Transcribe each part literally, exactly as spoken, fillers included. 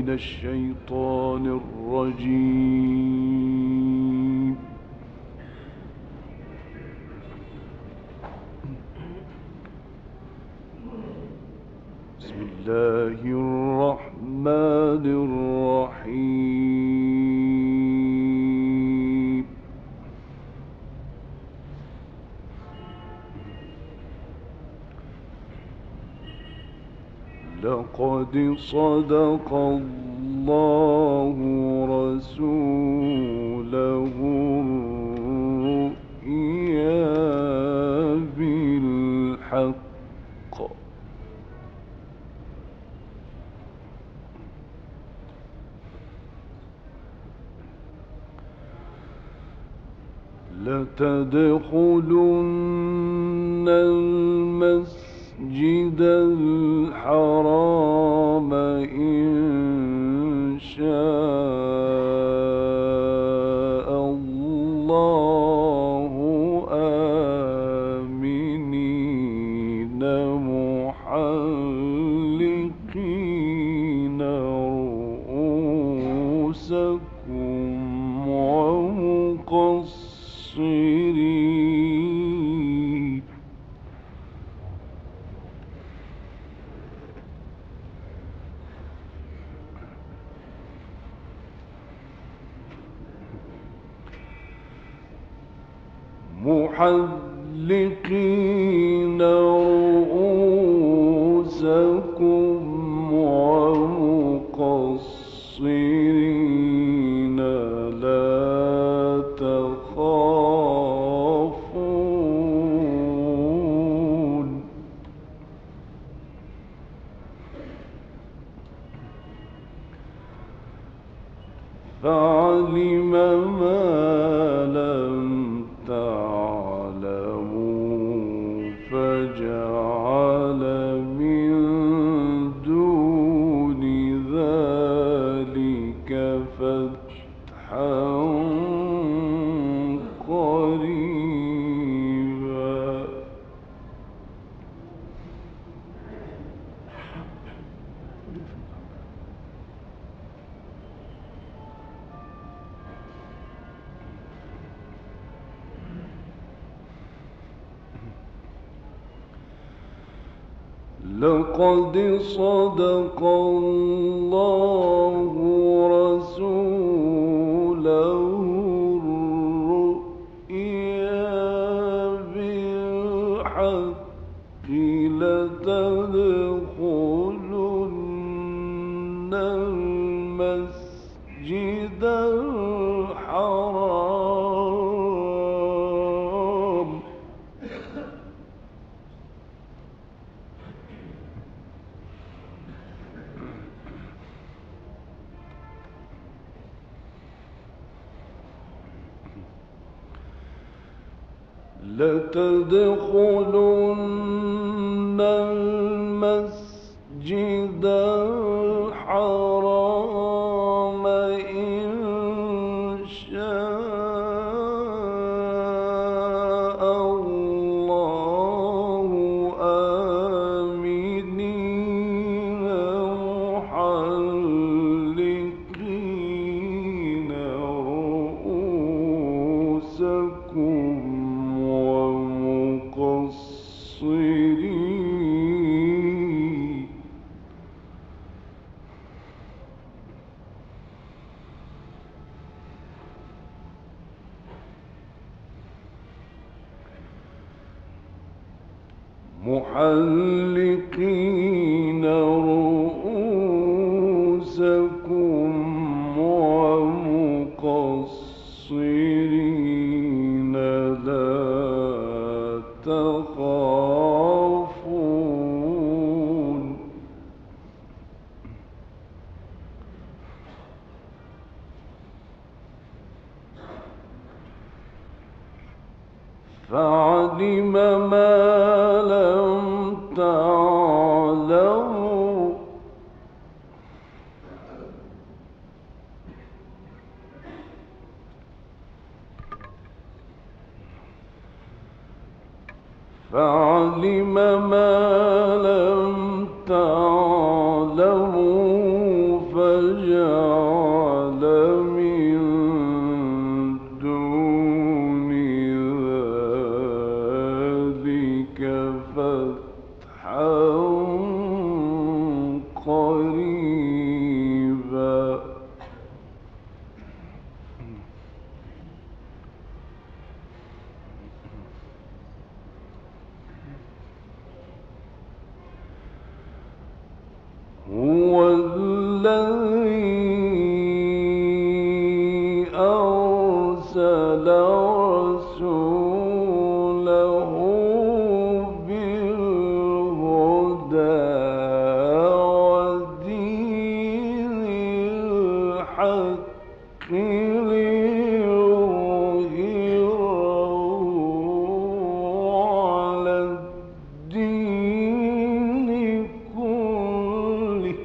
من الشيطان الرجيم. بسم الله الرحمن الرحيم. لقد صدق الله رسوله الرؤيا بالحق لتدخلن المسجد الحرام إن شاء الله آمنين محلقين رؤوسكم ومقصرين محلقين رؤوسكم ومقصرين لا تخافون فعلم ما لم تعلموا فجعل من دون ذلك فتحا قريبا. لقد صدق الله رسوله الرؤيا بالحق لتدخلن المسجد الحرام لتدخلن المسجد الحرام إن شاء الله آمنين محلقين رؤوسكم ومقصرين محلقين رؤوسكم ومقصرين لا تخافون فعلم ما لم تعلموا فعلم ما لم تعلموا فجعل هو الذي أرسل رسوله بالهدى ودين الحق ليظهره على الدين كله.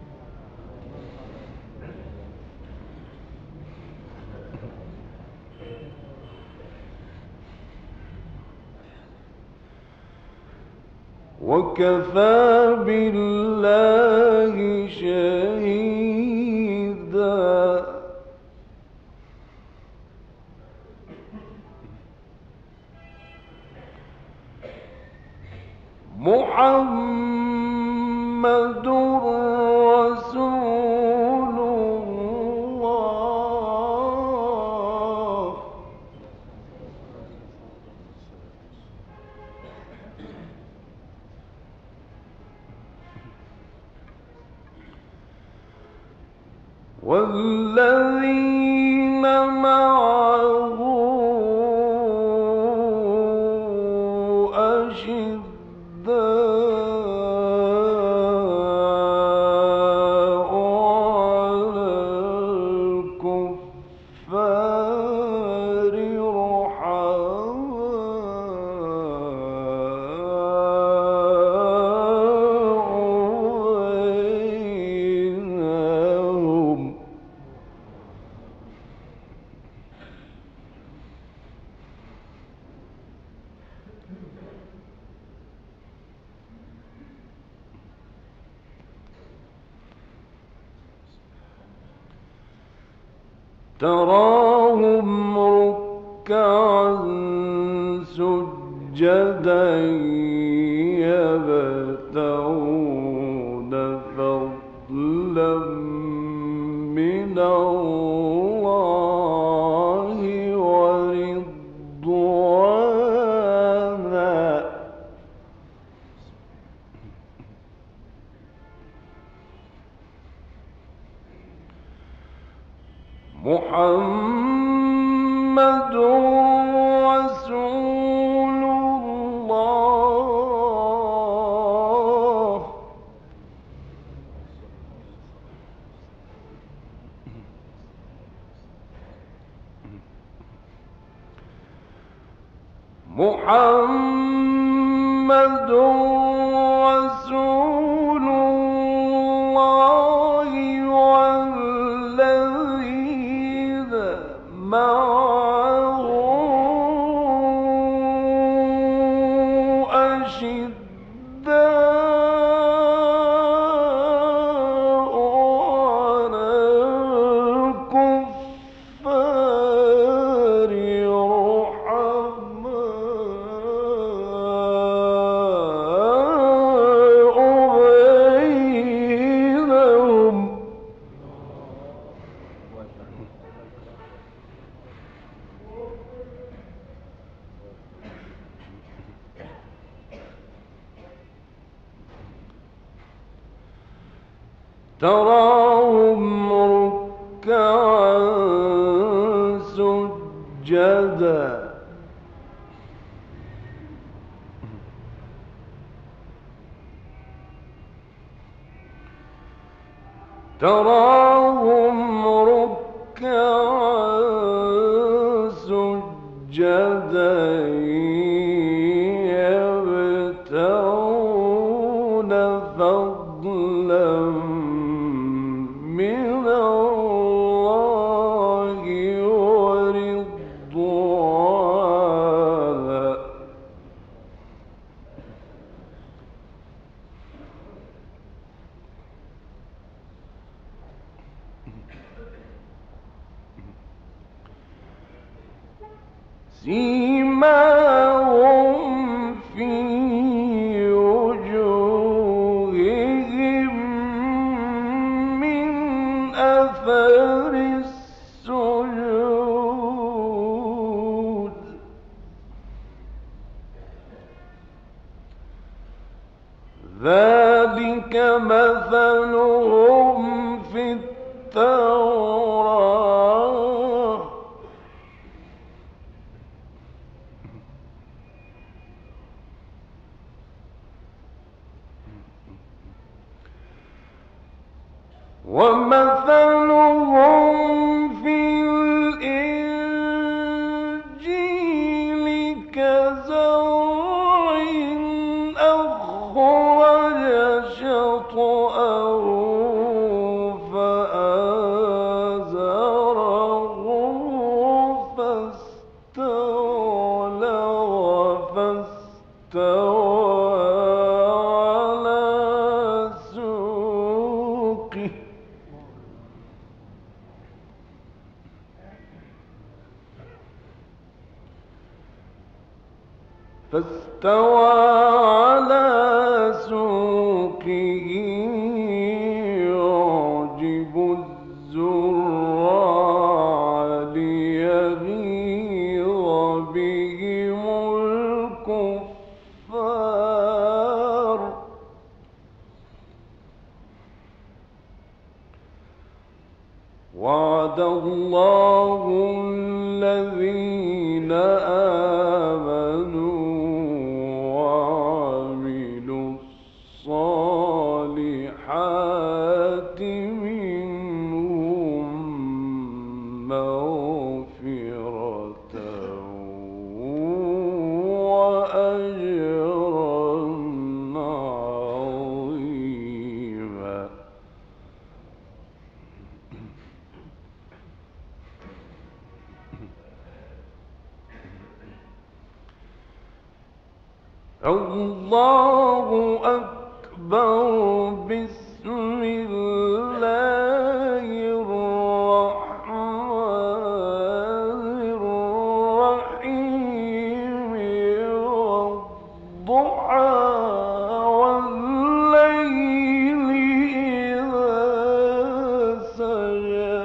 وكفى بالله شهيدا. محمد رسول الله والذين معه أشداء على الكفار رحماء بينهم. تراهم ركعا سجدا يبتغون فضلا من الله ورضوانا. محمد رسول الله محمد رسول الله والذين معه أشداء على الكفار رحماء بينهم. تراهم ركعا سجدا تراهم ركعا سجدا يبتغون فضلا من الله ورضوانا. سيماهم في وجوههم من أثر السجود ذلك ذلك مثلهم في التوراة ومثلهم في الإنجيل كزرع أخرج شطأه فآزره فاستغلظ فاستوى على سوقه فاستوى على سوقه يعجب الزراع ليغيظ بهم الكفار وعد الله الذين آمنوا وعملوا الصالحات منهم مغفرة وأجرا عظيما. الله أكبر. بسم الله الرحمن الرحيم والضحى والليل إذا سجى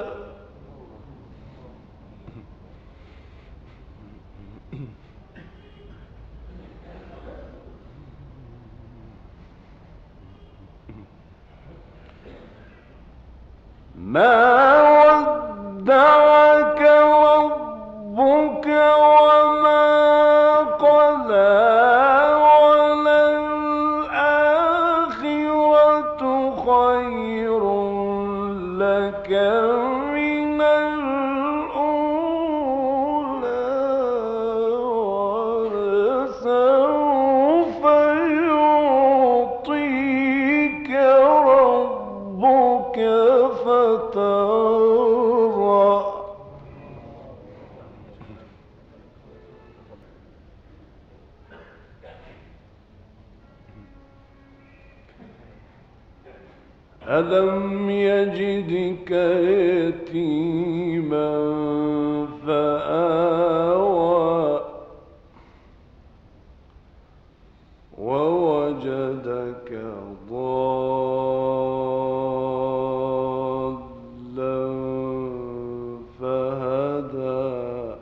ما ودعك ربك وما قلى وللآخرة خير لك من الأولى ولسوف يعطيك ربك فترضى. ألم يجدك يتيما فآوى ووجدك ضالا فهدى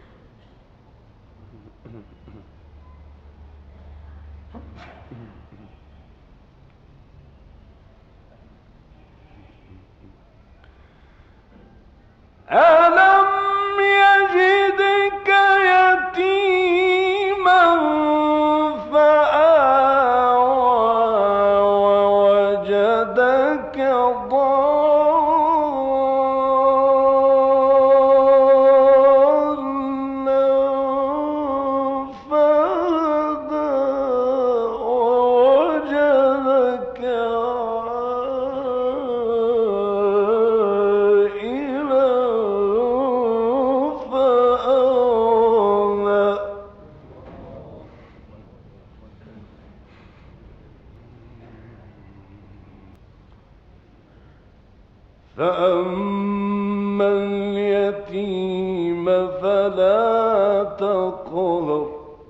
ألم يجدك يتيما فآوى ووجدك ضالا فهدى ووجدك فأما اليتيم فلا تقهر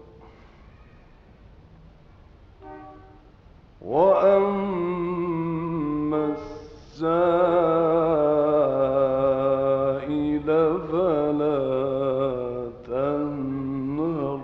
وأما السائل فلا تنهر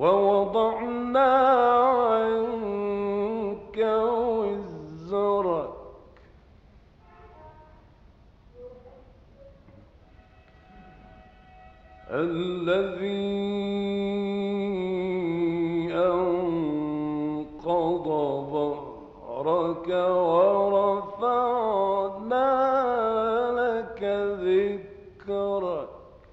ووضعنا عنك وزرك الذي أنقض ظهرك ورفعنا لك ذكرك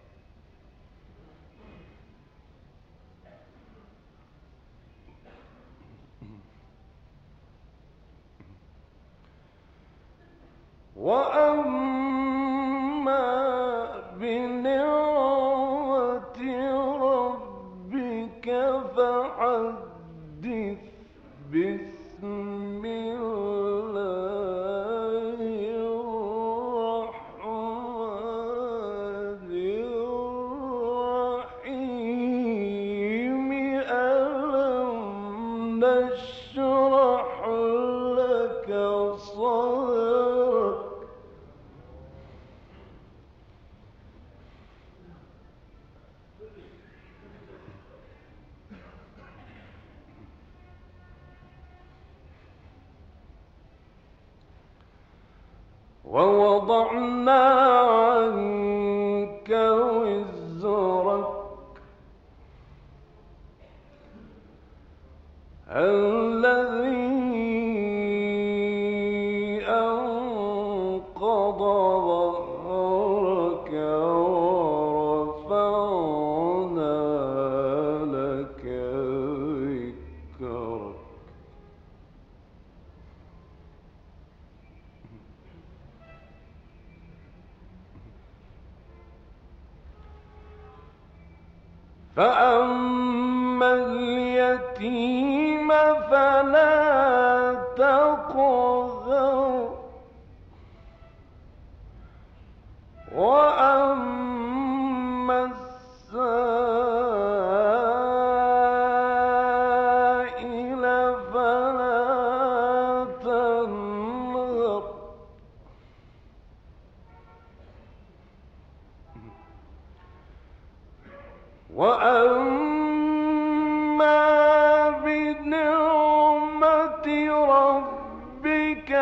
وأما بنعمة ربك فحدث بسم الله الرحمن الرحيم ألم نشرح لك صدرك ووضعنا عنك وزرك الذي أنقض ظهرك ورفعنا لك ذكرك فأما اليتيم فلا تقهر وأما السائل فلا تنهر وأما بنعمة ربك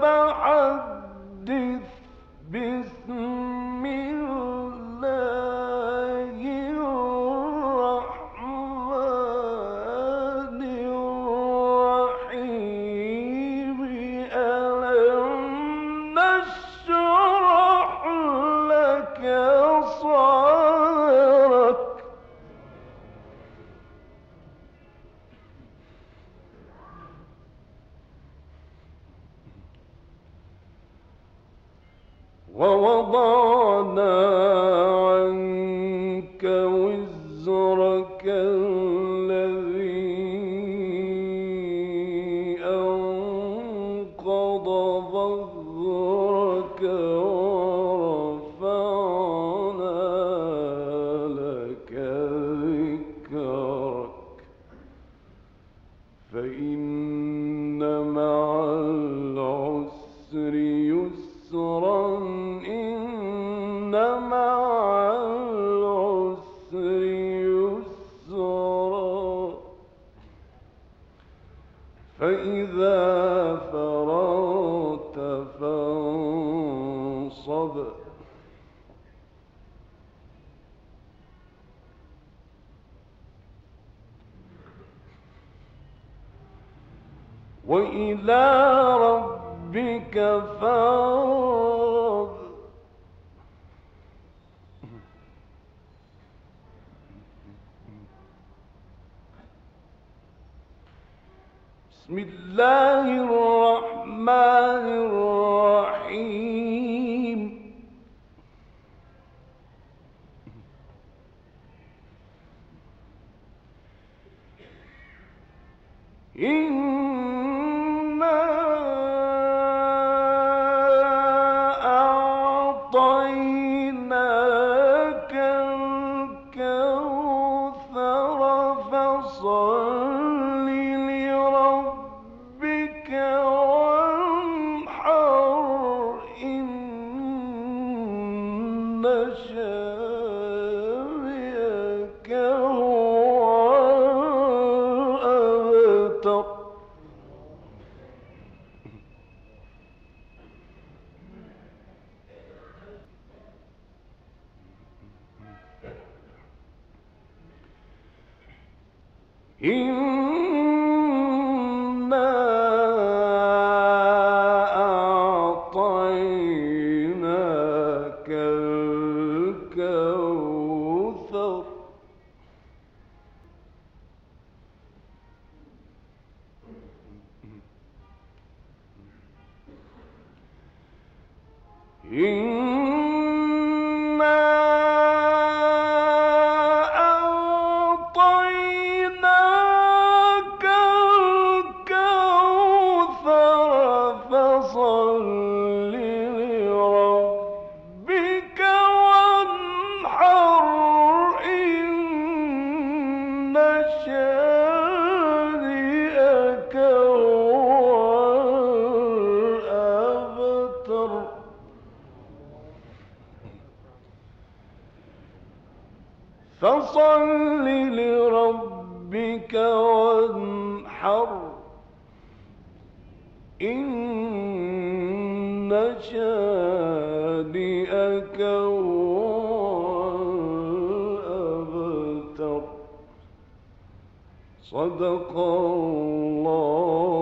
فحدث بسم الله الرحمن الرحيم ألم نشرح لك صدرك ووضعنا عنك وزرك الذي أنقض ظهرك ورفعنا لك ذكرك فإن مع العسر يسرا إن مع العسر يسرا فإذا فرغت فانصب وإلى ربك فارغب بسم الله الرحمن الرحيم إنا أعطيناك الكوثر فصل لربك وانحر إن شانئك هو إنا أعطيناك الكوثر. إنا أعطيناك الكوثر فصل لربك وانحر إن شانئك هو الأبتر. فصل لربك وانحر إن شانئك هو الأبتر. صدق الله